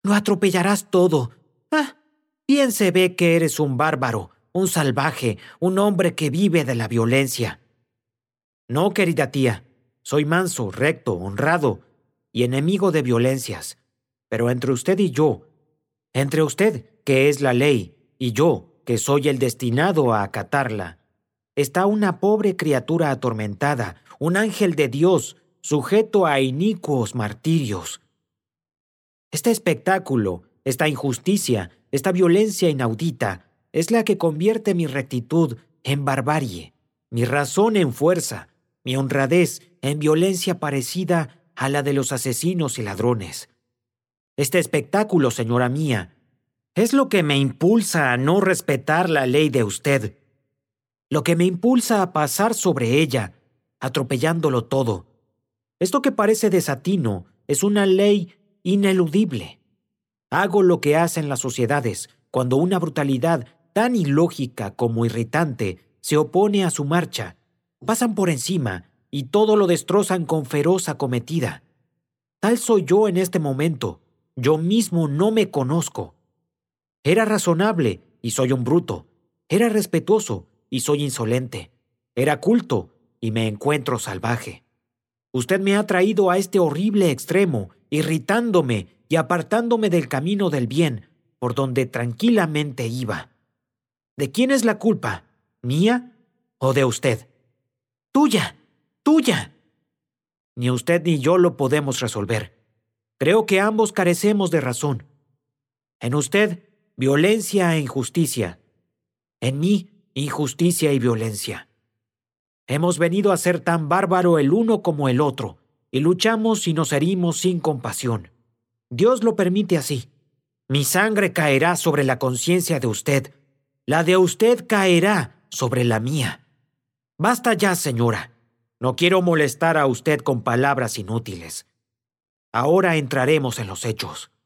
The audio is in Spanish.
Lo atropellarás todo. Ah, bien se ve que eres un bárbaro, un salvaje, un hombre que vive de la violencia. No, querida tía. Soy manso, recto, honrado y enemigo de violencias. Pero entre usted y yo, entre usted, que es la ley, y yo, que soy el destinado a acatarla, está una pobre criatura atormentada, un ángel de Dios, sujeto a inicuos martirios. Este espectáculo, esta injusticia, esta violencia inaudita, es la que convierte mi rectitud en barbarie, mi razón en fuerza, mi honradez en violencia parecida a la de los asesinos y ladrones. Este espectáculo, señora mía, es lo que me impulsa a no respetar la ley de usted, lo que me impulsa a pasar sobre ella, atropellándolo todo. Esto que parece desatino es una ley ineludible. Hago lo que hacen las sociedades cuando una brutalidad tan ilógica como irritante se opone a su marcha. Pasan por encima y todo lo destrozan con feroz acometida. Tal soy yo en este momento. Yo mismo no me conozco. Era razonable y soy un bruto. Era respetuoso y soy insolente. Era culto y me encuentro salvaje. Usted me ha traído a este horrible extremo, irritándome y apartándome del camino del bien, por donde tranquilamente iba. ¿De quién es la culpa? ¿Mía o de usted? ¡Tuya! ¡Tuya! Ni usted ni yo lo podemos resolver. Creo que ambos carecemos de razón. En usted, violencia e injusticia. En mí, injusticia y violencia. Hemos venido a ser tan bárbaro el uno como el otro, y luchamos y nos herimos sin compasión. Dios lo permite así. Mi sangre caerá sobre la conciencia de usted. La de usted caerá sobre la mía. Basta ya, señora. No quiero molestar a usted con palabras inútiles. Ahora entraremos en los hechos.